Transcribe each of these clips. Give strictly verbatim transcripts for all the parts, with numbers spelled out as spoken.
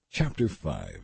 Chapter five.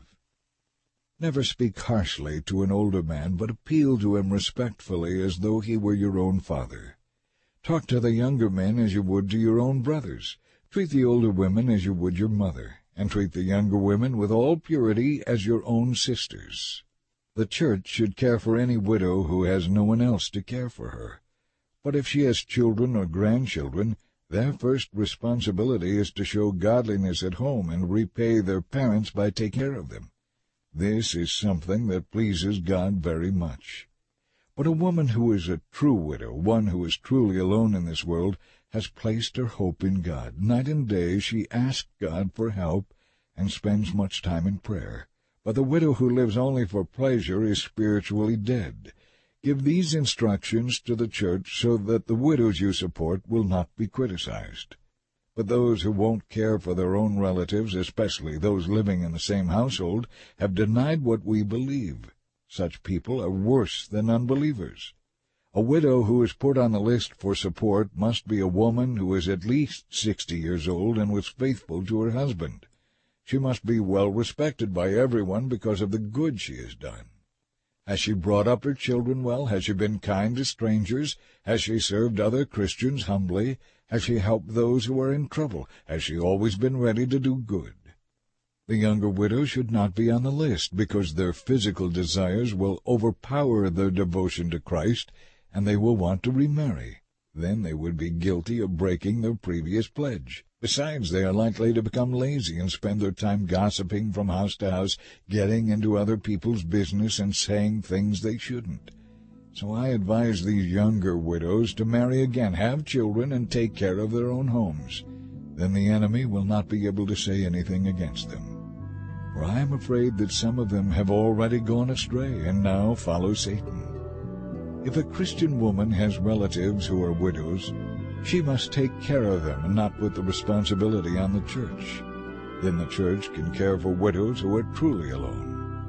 Never speak harshly to an older man, but appeal to him respectfully as though he were your own father. Talk to the younger men as you would to your own brothers. Treat the older women as you would your mother, and treat the younger women with all purity as your own sisters. The church should care for any widow who has no one else to care for her. But if she has children or grandchildren, their first responsibility is to show godliness at home and repay their parents by taking care of them. This is something that pleases God very much. But a woman who is a true widow, one who is truly alone in this world, has placed her hope in God. Night and day she asks God for help and spends much time in prayer. But the widow who lives only for pleasure is spiritually dead. Give these instructions to the church so that the widows you support will not be criticized. But those who won't care for their own relatives, especially those living in the same household, have denied what we believe. Such people are worse than unbelievers. A widow who is put on the list for support must be a woman who is at least sixty years old and was faithful to her husband. She must be well respected by everyone because of the good she has done. Has she brought up her children well? Has she been kind to strangers? Has she served other Christians humbly? Has she helped those who are in trouble? Has she always been ready to do good? The younger widows should not be on the list, because their physical desires will overpower their devotion to Christ, and they will want to remarry. Then they would be guilty of breaking their previous pledge. Besides, they are likely to become lazy and spend their time gossiping from house to house, getting into other people's business and saying things they shouldn't. So I advise these younger widows to marry again, have children, and take care of their own homes. Then the enemy will not be able to say anything against them. For I am afraid that some of them have already gone astray and now follow Satan. If a Christian woman has relatives who are widows, she must take care of them and not put the responsibility on the church. Then the church can care for widows who are truly alone.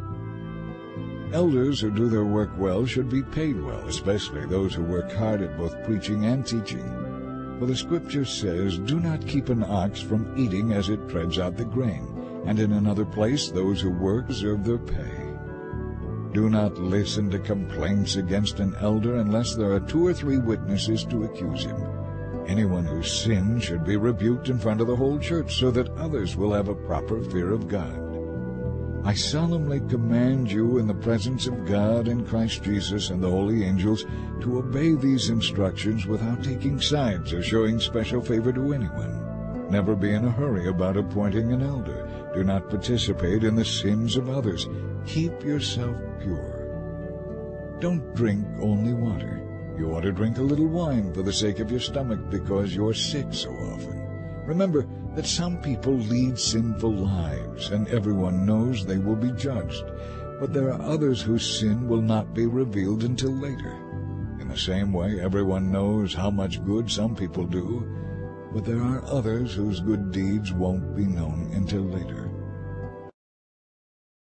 Elders who do their work well should be paid well, especially those who work hard at both preaching and teaching. For the Scripture says, "Do not keep an ox from eating as it treads out the grain," and in another place, "Those who work deserve their pay." Do not listen to complaints against an elder unless there are two or three witnesses to accuse him. Anyone who sins should be rebuked in front of the whole church so that others will have a proper fear of God. I solemnly command you in the presence of God and Christ Jesus and the holy angels to obey these instructions without taking sides or showing special favor to anyone. Never be in a hurry about appointing an elder. Do not participate in the sins of others. Keep yourself pure. Don't drink only water. You ought to drink a little wine for the sake of your stomach because you're sick so often. Remember that some people lead sinful lives, and everyone knows they will be judged. But there are others whose sin will not be revealed until later. In the same way, everyone knows how much good some people do, but there are others whose good deeds won't be known until later.